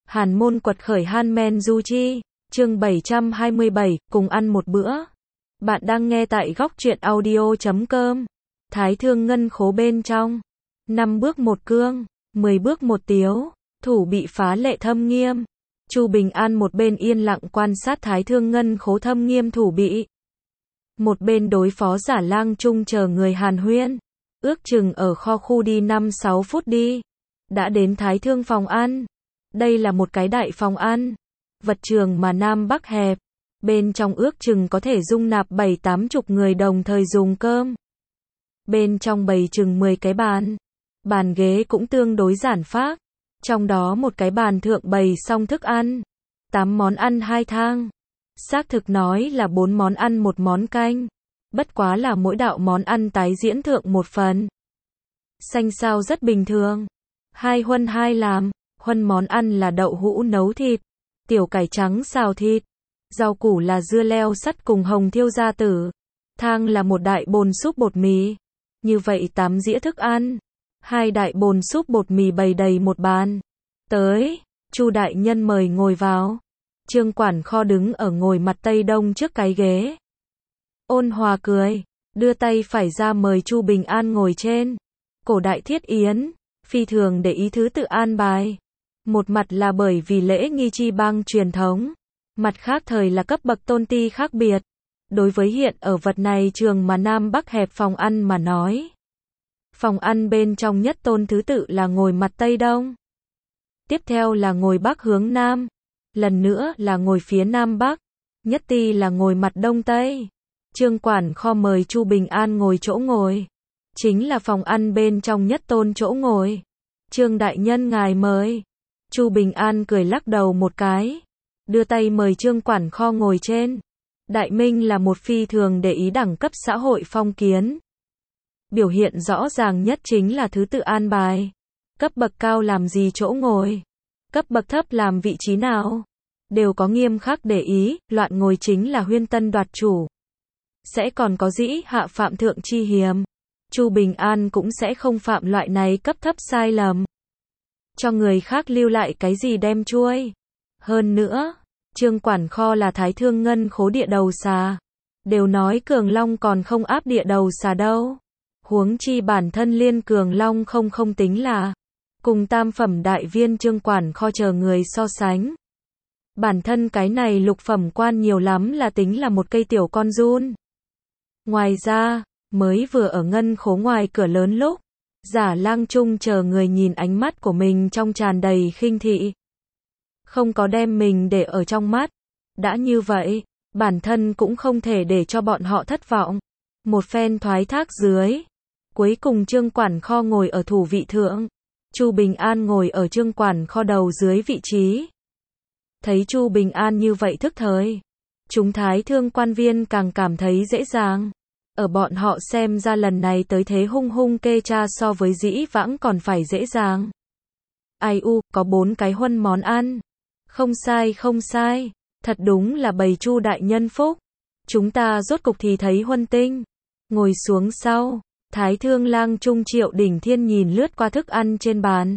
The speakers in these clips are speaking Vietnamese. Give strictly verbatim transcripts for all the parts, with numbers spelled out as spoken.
Hàn môn quật khởi Han Men Du Chi, chương bảy trăm hai mươi bảy, cùng ăn một bữa. Bạn đang nghe tại góc truyện audio chấm com. Thái Thương Ngân Khố bên trong. Năm bước một cương, mười bước một tiếu, thủ bị phá lệ thâm nghiêm. Chu Bình An một bên yên lặng quan sát Thái Thương Ngân Khố thâm nghiêm thủ bị. Một bên đối phó Giả Lang Trung chờ người Hàn huyên. Ước chừng ở kho khu đi năm sáu phút đi. Đã đến Thái Thương phòng ăn. Đây là một cái đại phòng ăn. Vật trường mà Nam Bắc hẹp. Bên trong ước chừng có thể dung nạp bảy tám chục người đồng thời dùng cơm. Bên trong bày chừng mười cái bàn. Bàn ghế cũng tương đối giản phác. Trong đó một cái bàn thượng bày xong thức ăn. tám món ăn hai thang. Xác thực nói là bốn món ăn một món canh. Bất quá là mỗi đạo món ăn tái diễn thượng một phần. Xanh sao rất bình thường. Hai huân hai làm. Huân món ăn là đậu hũ nấu thịt. Tiểu cải trắng xào thịt. Rau củ là dưa leo sắt cùng hồng thiêu gia tử. Thang là một đại bồn súp bột mì. Như vậy tám dĩa thức ăn. Hai đại bồn súp bột mì bày đầy một bàn. Tới, Chu đại nhân mời ngồi vào. Trương quản kho đứng ở ngồi mặt tây đông trước cái ghế. Ôn hòa cười, đưa tay phải ra mời Chu Bình An ngồi trên. Cổ đại thiết yến, phi thường để ý thứ tự an bài. Một mặt là bởi vì lễ nghi chi bang truyền thống. Mặt khác thời là cấp bậc tôn ti khác biệt. Đối với hiện ở vật này trường mà Nam Bắc hẹp phòng ăn mà nói. Phòng ăn bên trong nhất tôn thứ tự là ngồi mặt Tây Đông. Tiếp theo là ngồi Bắc hướng Nam. Lần nữa là ngồi phía Nam Bắc. Nhất ti là ngồi mặt Đông Tây. Trương quản kho mời Chu Bình An ngồi chỗ ngồi. Chính là phòng ăn bên trong nhất tôn chỗ ngồi. Trương đại nhân ngài mời. Chu Bình An cười lắc đầu một cái. Đưa tay mời Trương quản kho ngồi trên. Đại Minh là một phi thường để ý đẳng cấp xã hội phong kiến. Biểu hiện rõ ràng nhất chính là thứ tự an bài. Cấp bậc cao làm gì chỗ ngồi. Cấp bậc thấp làm vị trí nào. Đều có nghiêm khắc để ý, loạn ngồi chính là huyên tân đoạt chủ. Sẽ còn có dĩ hạ phạm thượng chi hiềm. Chu Bình An cũng sẽ không phạm loại này cấp thấp sai lầm. Cho người khác lưu lại cái gì đem chuôi. Hơn nữa, Trương quản kho là Thái Thương Ngân Khố địa đầu xà. Đều nói Cường Long còn không áp địa đầu xà đâu. Huống chi bản thân Liên Cường Long không không tính là cùng tam phẩm đại viên Trương quản kho chờ người so sánh. Bản thân cái này lục phẩm quan nhiều lắm là tính là một cây tiểu con giun. Ngoài ra, mới vừa ở Ngân Khố ngoài cửa lớn lúc, Giả Lang Trung chờ người nhìn ánh mắt của mình trong tràn đầy khinh thị. Không có đem mình để ở trong mắt. Đã như vậy, bản thân cũng không thể để cho bọn họ thất vọng. Một phen thoái thác dưới. Cuối cùng Trương quản kho ngồi ở thủ vị thượng. Chu Bình An ngồi ở Trương quản kho đầu dưới vị trí. Thấy Chu Bình An như vậy thức thời. Chúng Thái Thương quan viên càng cảm thấy dễ dàng. Ở bọn họ xem ra lần này tới thế hung hung kê cha so với dĩ vãng còn phải dễ dàng. Ai u, có bốn cái huân món ăn. Không sai không sai, thật đúng là bầy Chu đại nhân phúc. Chúng ta rốt cục thì thấy huân tinh. Ngồi xuống sau, Thái Thương Lang Trung Triệu Đỉnh Thiên nhìn lướt qua thức ăn trên bàn.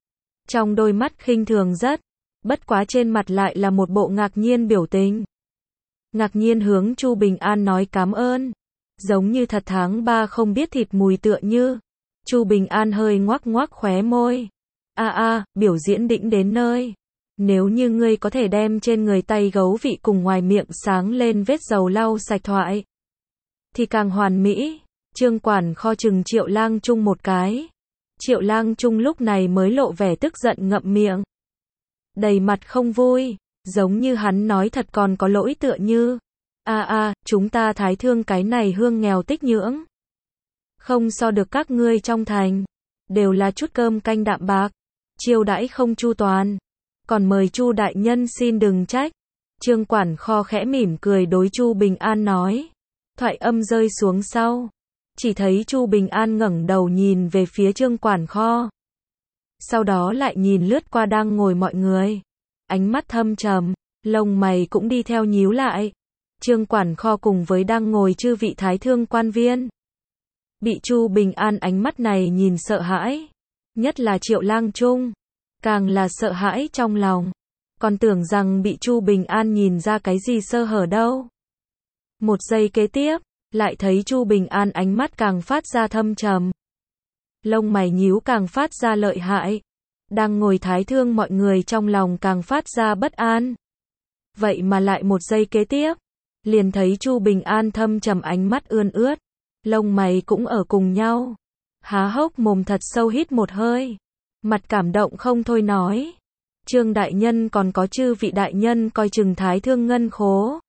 Trong đôi mắt khinh thường rất, bất quá trên mặt lại là một bộ ngạc nhiên biểu tình. Ngạc nhiên hướng Chu Bình An nói cảm ơn. Giống như thật tháng ba không biết thịt mùi tựa như. Chu Bình An hơi ngoác ngoác khóe môi. A a, biểu diễn đỉnh đến nơi. Nếu như ngươi có thể đem trên người tay gấu vị cùng ngoài miệng sáng lên vết dầu lau sạch thoại. Thì càng hoàn mỹ. Trương quản kho chừng Triệu Lang Trung một cái. Triệu Lang Trung lúc này mới lộ vẻ tức giận ngậm miệng. Đầy mặt không vui. Giống như hắn nói thật còn có lỗi tựa như. A a, chúng ta Thái Thương cái này hương nghèo tích nhưỡng. Không so được các ngươi trong thành. Đều là chút cơm canh đạm bạc. Chiêu đãi không chu toàn. Còn mời Chu đại nhân xin đừng trách. Trương quản kho khẽ mỉm cười đối Chu Bình An nói. Thoại âm rơi xuống sau. Chỉ thấy Chu Bình An ngẩng đầu nhìn về phía Trương quản kho. Sau đó lại nhìn lướt qua đang ngồi mọi người. Ánh mắt thâm trầm, lông mày cũng đi theo nhíu lại. Trương quản kho cùng với đang ngồi chư vị Thái Thương quan viên. Bị Chu Bình An ánh mắt này nhìn sợ hãi. Nhất là Triệu Lang Trung. Càng là sợ hãi trong lòng. còn tưởng rằng bị Chu Bình An nhìn ra cái gì sơ hở đâu. Một giây kế tiếp, lại thấy Chu Bình An ánh mắt càng phát ra thâm trầm. Lông mày nhíu càng phát ra lợi hại. Đang ngồi thái thương mọi người trong lòng càng phát ra bất an. Vậy mà lại một giây kế tiếp, liền thấy Chu Bình An thâm trầm ánh mắt ươn ướt, lông mày cũng ở cùng nhau. Há hốc mồm thật sâu hít một hơi, mặt cảm động không thôi nói. Trương đại nhân còn có chư vị đại nhân coi chừng thái thương ngân khố.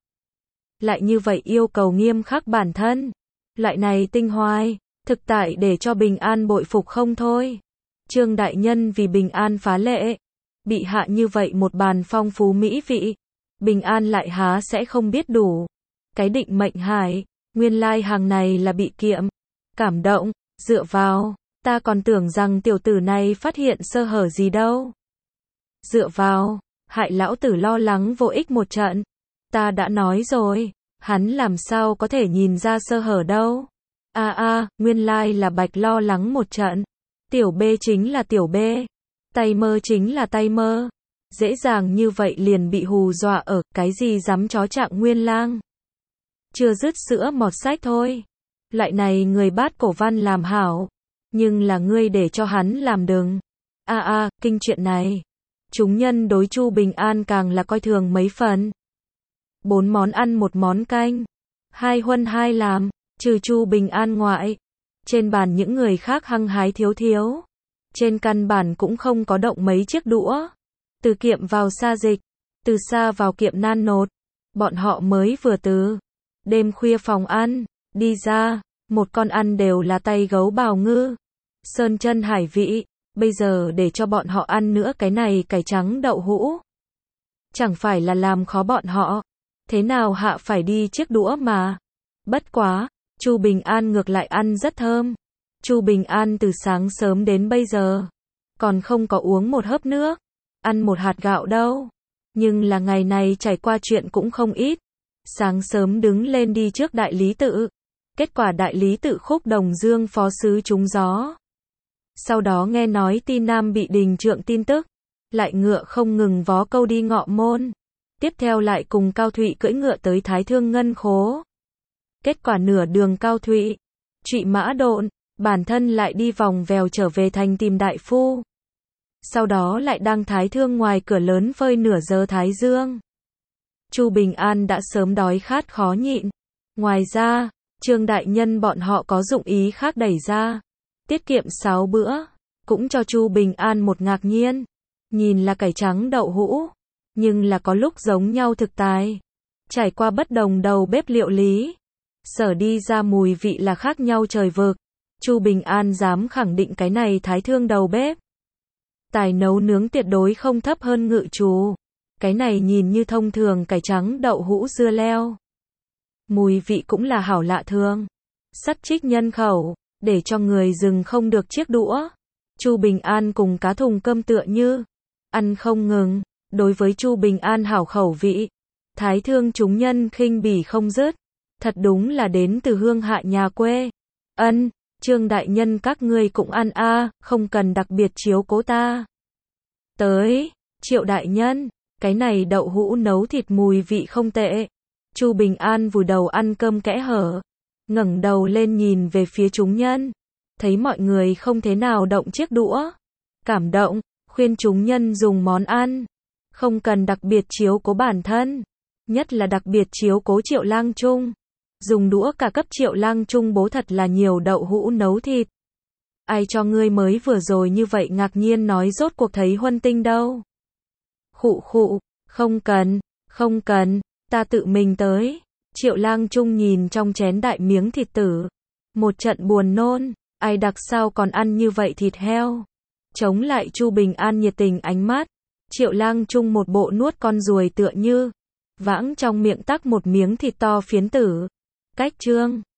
Lại như vậy yêu cầu nghiêm khắc bản thân. Loại này tinh hoài, thực tại để cho Bình An bội phục không thôi. Trương đại nhân vì Bình An phá lệ, bị hạ như vậy một bàn phong phú mỹ vị. Bình An lại há sẽ không biết đủ. Cái định mệnh hải, nguyên lai hàng này là bị kiệm. Cảm động, dựa vào, ta còn tưởng rằng tiểu tử này phát hiện sơ hở gì đâu. Dựa vào, hại lão tử lo lắng vô ích một trận. Ta đã nói rồi, hắn làm sao có thể nhìn ra sơ hở đâu. A a, nguyên lai là Bạch lo lắng một trận. Tiểu B chính là tiểu B. Tay mơ chính là tay mơ. Dễ dàng như vậy liền bị hù dọa ở, cái gì dám chó trạng Nguyên Lang. Chưa dứt sữa mọt sách thôi. Loại này người bát cổ văn làm hảo. Nhưng là ngươi để cho hắn làm đừng. A a, kinh chuyện này. Chúng nhân đối Chu Bình An càng là coi thường mấy phần. Bốn món ăn một món canh. Hai huân hai làm, trừ Chu Bình An ngoại. Trên bàn những người khác hăng hái thiếu thiếu. Trên căn bản cũng không có động mấy chiếc đũa. Từ kiệm vào xa dịch, từ xa vào kiệm nan nột. Bọn họ mới vừa từ đêm khuya phòng ăn, đi ra, một con ăn đều là tay gấu bào ngư. Sơn chân hải vị, bây giờ để cho bọn họ ăn nữa cái này cải trắng đậu hũ. Chẳng phải là làm khó bọn họ. Thế nào hạ phải đi chiếc đũa mà. Bất quá, Chu Bình An ngược lại ăn rất thơm. Chu Bình An từ sáng sớm đến bây giờ, còn không có uống một hớp nước, ăn một hạt gạo đâu. Nhưng là ngày này trải qua chuyện cũng không ít. Sáng sớm đứng lên đi trước đại lý tự. Kết quả đại lý tự Khúc Đồng Dương phó sứ trúng gió. Sau đó nghe nói Ti Nam bị đình trượng tin tức. Lại ngựa không ngừng vó câu đi Ngọ Môn. Tiếp theo lại cùng Cao Thụy cưỡi ngựa tới Thái Thương Ngân Khố. Kết quả nửa đường Cao Thụy trụy mã độn, bản thân lại đi vòng vèo trở về thành tìm đại phu. Sau đó lại đang Thái Thương ngoài cửa lớn phơi nửa giờ thái dương. Chu Bình An đã sớm đói khát khó nhịn. Ngoài ra, Trương đại nhân bọn họ có dụng ý khác đẩy ra. Tiết kiệm sáu bữa, cũng cho Chu Bình An một ngạc nhiên. Nhìn là cải trắng đậu hũ, nhưng là có lúc giống nhau thực tài. Trải qua bất đồng đầu bếp liệu lý, sở đi ra mùi vị là khác nhau trời vực. Chu Bình An dám khẳng định cái này Thái Thương đầu bếp. Tài nấu nướng tuyệt đối không thấp hơn ngự chủ. Cái này nhìn như thông thường cải trắng đậu hũ dưa leo. Mùi vị cũng là hảo lạ thường. Sắt trích nhân khẩu, để cho người dừng không được chiếc đũa. Chu Bình An cùng cá thùng cơm tựa như ăn không ngừng. Đối với Chu Bình An hảo khẩu vị, Thái Thương chúng nhân khinh bỉ không dứt. Thật đúng là đến từ hương hạ nhà quê. Ân, Trương đại nhân các ngươi cũng ăn a, à, không cần đặc biệt chiếu cố ta. Tới, Triệu đại nhân, cái này đậu hũ nấu thịt mùi vị không tệ. Chu Bình An vùi đầu ăn cơm kẽ hở, ngẩng đầu lên nhìn về phía chúng nhân, thấy mọi người không thế nào động chiếc đũa. Cảm động, khuyên chúng nhân dùng món ăn, không cần đặc biệt chiếu cố bản thân, nhất là đặc biệt chiếu cố Triệu Lang Trung. Dùng đũa cả cấp Triệu Lang Trung bố thật là nhiều đậu hũ nấu thịt. Ai cho ngươi mới vừa rồi như vậy ngạc nhiên nói rốt cuộc thấy huân tinh đâu. Khụ khụ, không cần, không cần, ta tự mình tới. Triệu Lang Trung nhìn trong chén đại miếng thịt tử. Một trận buồn nôn, ai đặc sao còn ăn như vậy thịt heo. Chống lại Chu Bình An nhiệt tình ánh mắt. Triệu Lang Trung một bộ nuốt con ruồi tựa như. Vãng trong miệng tắc một miếng thịt to phiến tử. Cách chương